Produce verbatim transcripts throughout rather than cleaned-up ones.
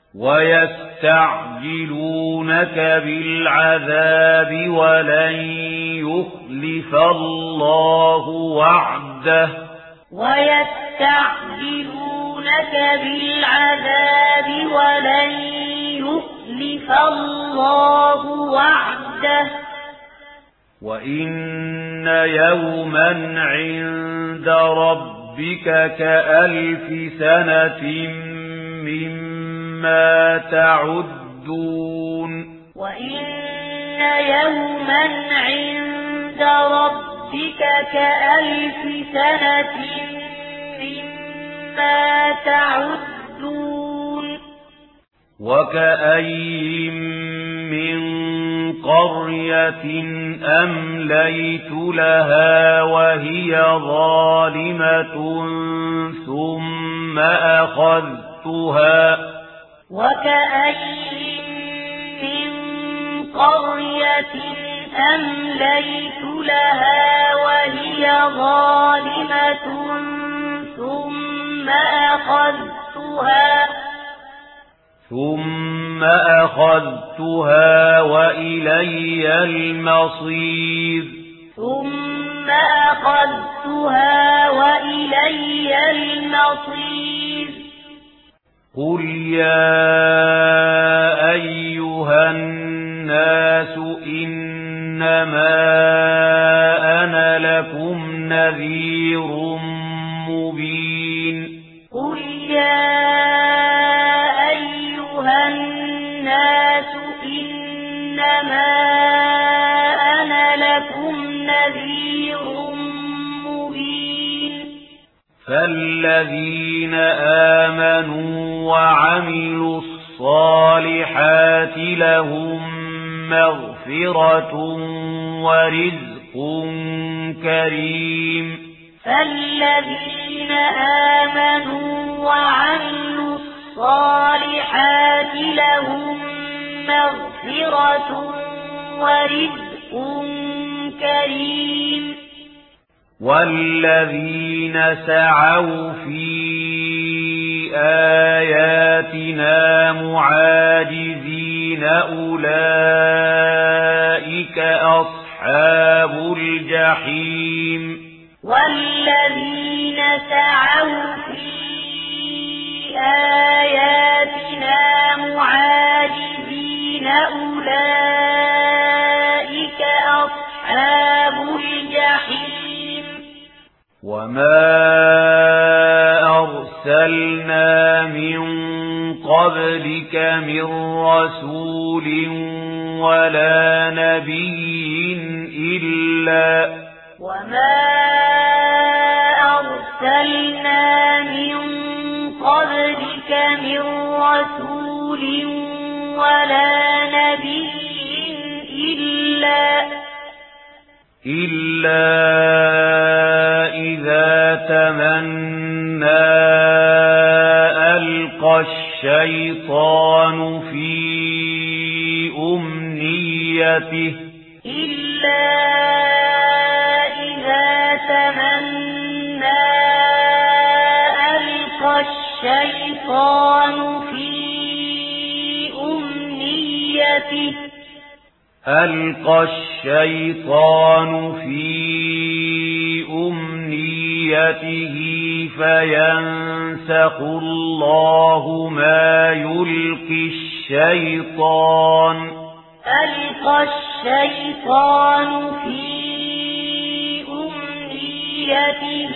ويستعجلونك بالعذاب ولن يخلف الله وعده ويستعجلونك بالعذاب ولن يخلف الله وعده وإن يوما عند ربك كألف سنة مما تعدون وإن يوما عند ربك كألف سنة مما تعدون وكأي من قرية أمليت لها وهي ظالمة ثم أخذتها وكأي من قرية أمليت لها وهي ظالمة ثم أخذتها ثم أخذتها وإلي المصير ثم أخذتها وإلي المصير قل يا أيها الناس إنما أنا لكم نذير مبين قل يا الناس إنما أنا لكم نذير مبين فالذين آمنوا وعملوا الصالحات لهم مغفرة ورزق كريم فالذين آمنوا وعملوا الصالحات لهم مغفرة ورزق كريم والذين سعوا في آياتنا معاجزين أولئك أصحاب الجحيم والذين سعوا في آياتنا معاجزين أولئك أصحاب الجحيم وما أرسلنا من قبلك من رسول ولا نبي إلا وما أرسلنا من قبلك من رسول ولا نبي إلا إلا إذا تمنى ألقى الشيطان في أمنيته إلا إذا تمنى ألقى الشيطان في أمنيته ألقى الشيطان في أمنيته فينسخ الله ما يلقي الشيطان ألقى الشيطان في أمنيته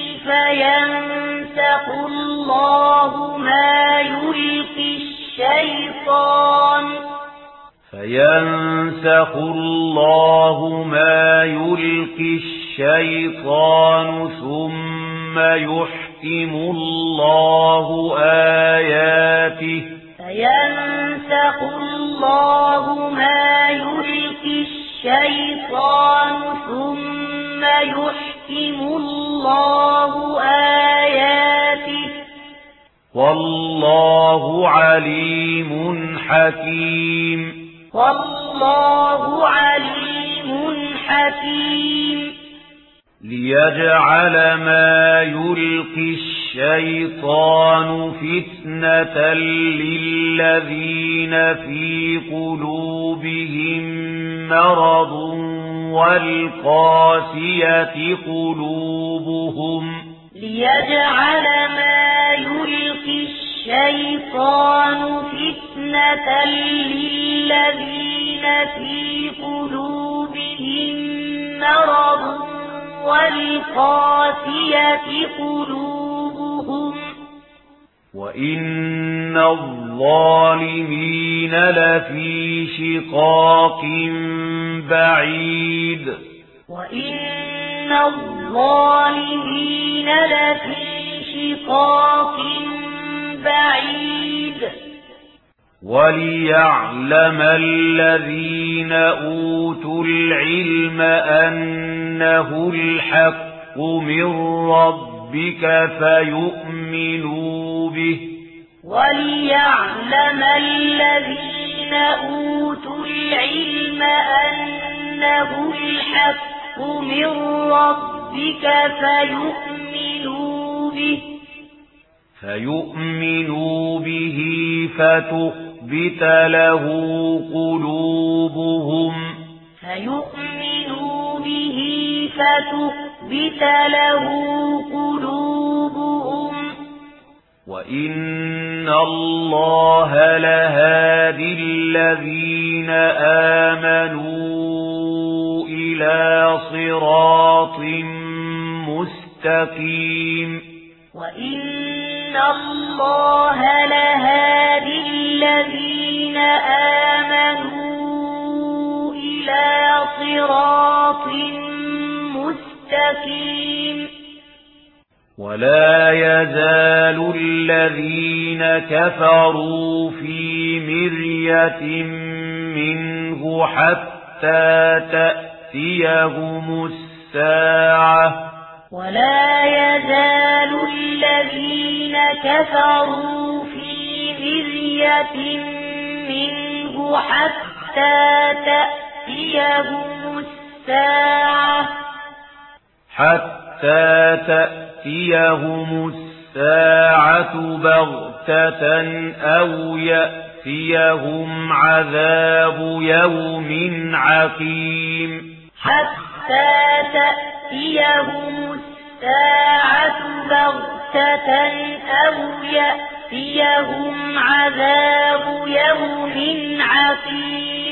فينسخ الله ما يلقي الشيطان فينسخ الله ما يلقي الشيطان ثم يحكم الله آياته فينسخ الله ما يلقي الشيطان ثم يحكم الله آياته والله عليم حكيم والله عليم حكيم ليجعل ما يلقي الشيطان فتنة للذين الذين في قلوبهم مرض والقاسية قلوبهم ليجعل ما يلقي الشيطان فتنة للذين في قلوبهم مرض والقاسية قلوبهم وإن الظالمين لفي شقاق بعيد وإن الظالمين لفي شقاق بعيد وليعلم الذين أوتوا العلم أنه الحق من ربك فيؤمنوا به وليعلم الذين أوتوا العلم أنه الحق من ربك فيؤمنوا به فيؤمنوا به فتخبت له قلوبهم فيؤمنوا به فتخبت له قلوبهم وإن الله لهادي الذين آمنوا إلى صراط مستقيم وإن الله لهادي الذين آمنوا إلى صراط مستقيم ولا يزال الذين كفروا في مرية منه حتى تأتيهم الساعة ولا يزال الذين كفروا في مرية منه حتى تأتيهم الساعة حتى تأتيهم الساعة بغتة أو يأتيهم عذاب يوم عقيم حتى تأتيهم الساعة بغتة أو يأتيهم عذاب يوم عقيم